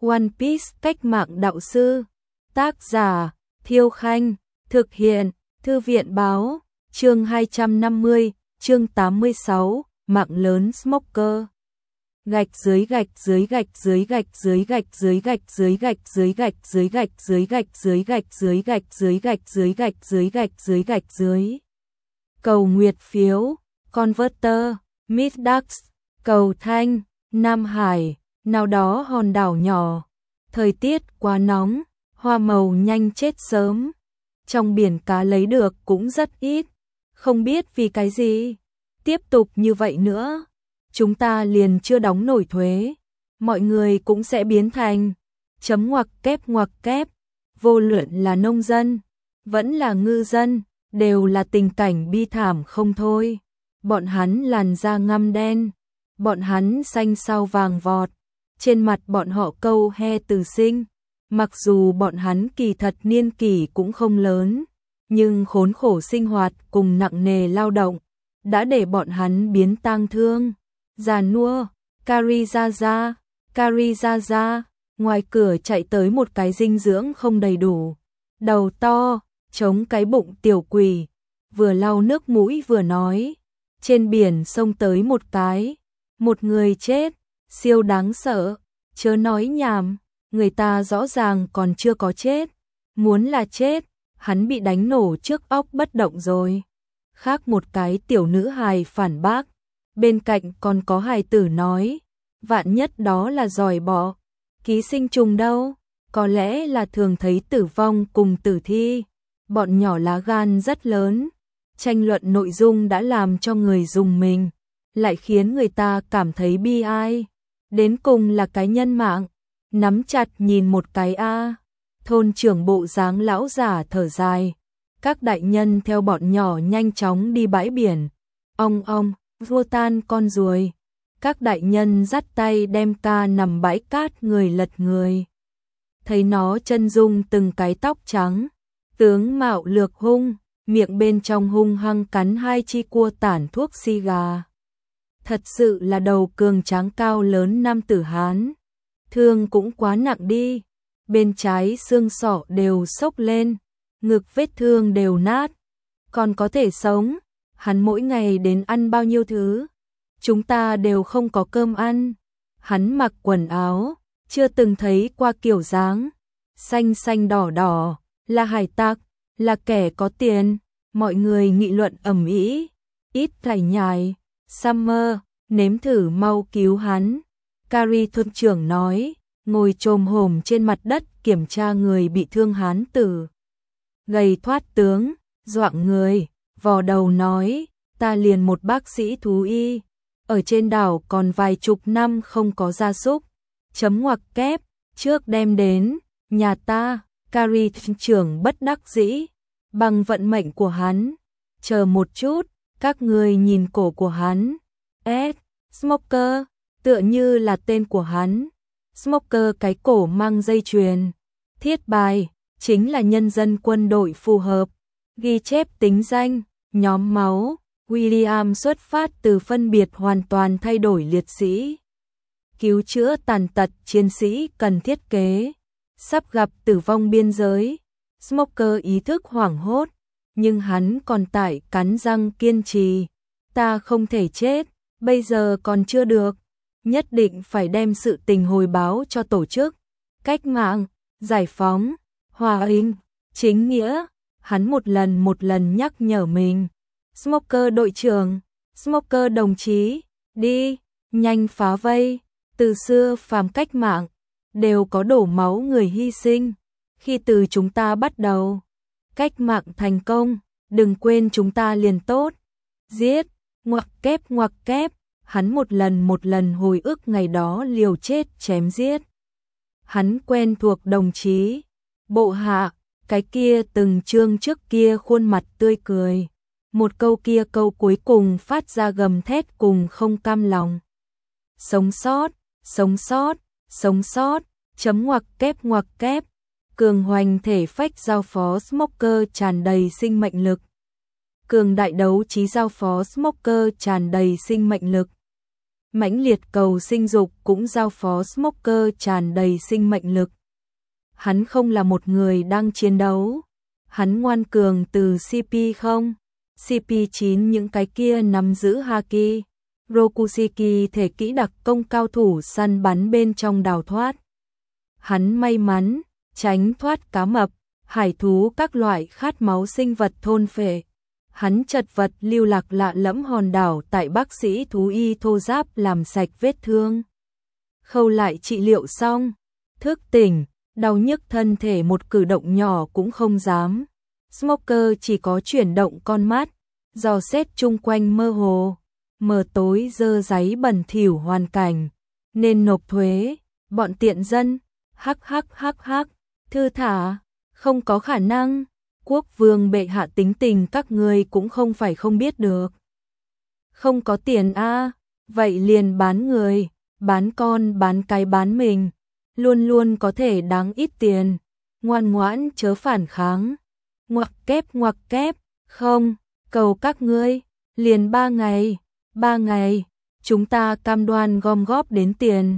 One Piece cách mạng đạo sư. Tác giả Thiêu Khanh. Thực hiện Thư viện Báo. Chương 250, chương 86, mạng lớn Smoker. Gạch dưới gạch dưới gạch dưới gạch dưới gạch dưới gạch dưới gạch dưới gạch dưới gạch dưới gạch dưới gạch dưới gạch dưới gạch dưới gạch dưới gạch dưới gạch dưới. Cầu nguyệt phiếu, Converter, Middax, Cầu Thanh, Nam Hải, nào đó hòn đảo nhỏ. Thời tiết quá nóng, hoa màu nhanh chết sớm. Trong biển cá lấy được cũng rất ít, không biết vì cái gì. Tiếp tục như vậy nữa, chúng ta liền chưa đóng nổi thuế, mọi người cũng sẽ biến thành chấm ngoặc kép, vô luận là nông dân, vẫn là ngư dân, đều là tình cảnh bi thảm không thôi. Bọn hắn làn da ngăm đen, bọn hắn xanh sao vàng vọt, trên mặt bọn họ câu he từ sinh. Mặc dù bọn hắn kỳ thật niên kỷ cũng không lớn, nhưng khốn khổ sinh hoạt cùng nặng nề lao động đã để bọn hắn biến tang thương, già nua. Karizaza, ngoài cửa chạy tới một cái dinh dưỡng không đầy đủ, đầu to, chống cái bụng tiểu quỷ, vừa lau nước mũi vừa nói, trên biển xông tới một người chết, siêu đáng sợ, chớ nói nhảm, người ta rõ ràng còn chưa có chết, muốn là chết, hắn bị đánh nổ trước óc bất động rồi. Khác một cái tiểu nữ hài phản bác, bên cạnh còn có hài tử nói, vạn nhất đó là giòi bọ, ký sinh trùng đâu, có lẽ là thường thấy tử vong cùng tử thi. Bọn nhỏ lá gan rất lớn, tranh luận nội dung đã làm cho người dùng mình, lại khiến người ta cảm thấy bi ai. Đến cùng là cái nhân mạng, nắm chặt nhìn một cái a. Thôn trưởng bộ dáng lão giả thở dài. Các đại nhân theo bọn nhỏ nhanh chóng đi bãi biển. Ong, vua tan con ruồi. Các đại nhân dắt tay đem ca nằm bãi cát người lật người. Thấy nó chân dung từng cái tóc trắng, tướng mạo lược hung, miệng bên trong hung hăng cắn hai chi cua tản thuốc xì gà. Thật sự là đầu cường tráng cao lớn nam tử Hán. Thương cũng quá nặng đi, bên trái xương sọ đều xốc lên, ngực vết thương đều nát, còn có thể sống. Hắn mỗi ngày đến ăn bao nhiêu thứ, chúng ta đều không có cơm ăn. Hắn mặc quần áo chưa từng thấy qua kiểu dáng, xanh xanh đỏ đỏ, là hải tặc, là kẻ có tiền. Mọi người nghị luận ầm ĩ, ít thải nhài. Summer, nếm thử mau cứu hắn. Cari thôn trưởng nói, ngồi chồm hổm trên mặt đất kiểm tra người bị thương hán tử. Gầy thoát tướng, doạng người, vò đầu nói, ta liền một bác sĩ thú y, ở trên đảo còn vài chục năm không có gia súc. Chấm ngoặc kép, trước đem đến nhà ta. Cari thôn trưởng bất đắc dĩ, bằng vận mệnh của hắn. Chờ một chút, các người nhìn cổ của hắn. Smoker, tựa như là tên của hắn. Smoker cái cổ mang dây chuyền. Thiết bài, chính là nhân dân quân đội phù hợp. Ghi chép tính danh, nhóm máu. William xuất phát từ phân biệt hoàn toàn thay đổi liệt sĩ. Cứu chữa tàn tật chiến sĩ cần thiết kế. Sắp gặp tử vong biên giới. Smoker ý thức hoảng hốt, nhưng hắn còn tại cắn răng kiên trì. Ta không thể chết, bây giờ còn chưa được. Nhất định phải đem sự tình hồi báo cho tổ chức cách mạng, giải phóng, hòa bình, chính nghĩa. Hắn một lần nhắc nhở mình. Smoker đội trưởng, Smoker đồng chí, đi, nhanh phá vây. Từ xưa phàm cách mạng đều có đổ máu người hy sinh. Khi từ chúng ta bắt đầu cách mạng thành công, đừng quên chúng ta liền tốt. Giết, ngoặc kép. Hắn một lần hồi ức ngày đó liều chết chém giết. Hắn quen thuộc đồng chí, bộ hạ, cái kia từng chương trước kia khuôn mặt tươi cười. Một câu kia câu cuối cùng phát ra gầm thét cùng không cam lòng. Sống sót, chấm ngoặc kép. Cường hoành thể phách giao phó Smoker tràn đầy sinh mệnh lực. Cường đại đấu trí giao phó Smoker tràn đầy sinh mệnh lực. mãnh liệt cầu sinh dục cũng giao phó Smoker tràn đầy sinh mệnh lực. Hắn không là một người đang chiến đấu. Hắn ngoan cường từ CP0, CP9 những cái kia nắm giữ Haki, Rokushiki thể kỹ đặc công cao thủ săn bắn bên trong đào thoát. Hắn may mắn, tránh thoát cá mập, hải thú các loại khát máu sinh vật thôn phệ. Hắn chật vật lưu lạc lạ lẫm hòn đảo tại bác sĩ thú y thô giáp làm sạch vết thương. Khâu lại trị liệu xong, thức tỉnh, đau nhức thân thể một cử động nhỏ cũng không dám. Smoker chỉ có chuyển động con mắt, dò xét chung quanh mơ hồ, mờ tối dơ dáy bẩn thỉu hoàn cảnh, nên nộp thuế, bọn tiện dân, hắc, thư thả, không có khả năng, quốc vương bệ hạ tính tình các ngươi cũng không phải không biết được. Không có tiền a, vậy liền bán người, bán con, bán cái bán mình, luôn luôn có thể đáng ít tiền, ngoan ngoãn chớ phản kháng. Ngoặc kép, không, cầu các ngươi, liền 3 ngày, chúng ta cam đoan gom góp đến tiền.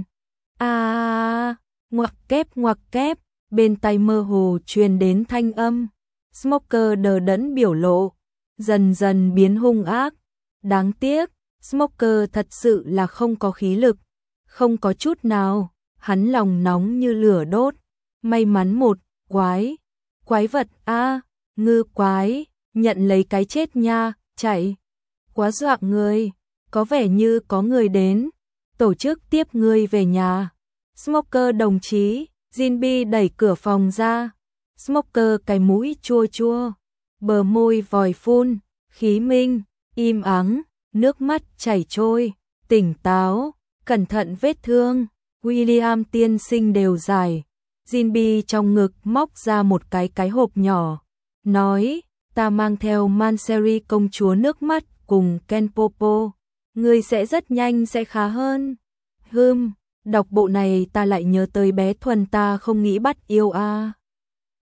Ngoặc kép, bên tai mơ hồ truyền đến thanh âm. Smoker đờ đẫn biểu lộ, dần dần biến hung ác. Đáng tiếc, Smoker thật sự là không có khí lực, không có chút nào, hắn lòng nóng như lửa đốt. May mắn một, quái vật ngư quái, nhận lấy cái chết nha, chạy. Quá dọa người, có vẻ như có người đến, tổ chức tiếp ngươi về nhà. Smoker đồng chí, Jinbi đẩy cửa phòng ra. Smoker cái mũi chua chua, bờ môi vòi phun, khí minh, im ắng, nước mắt chảy trôi, tỉnh táo, cẩn thận vết thương. William tiên sinh đều giải. Jinbi trong ngực móc ra một cái hộp nhỏ, nói, ta mang theo Manseri công chúa nước mắt cùng Kenpopo, ngươi sẽ rất nhanh sẽ khá hơn. Đọc bộ này ta lại nhớ tới bé Thuần ta không nghĩ bắt yêu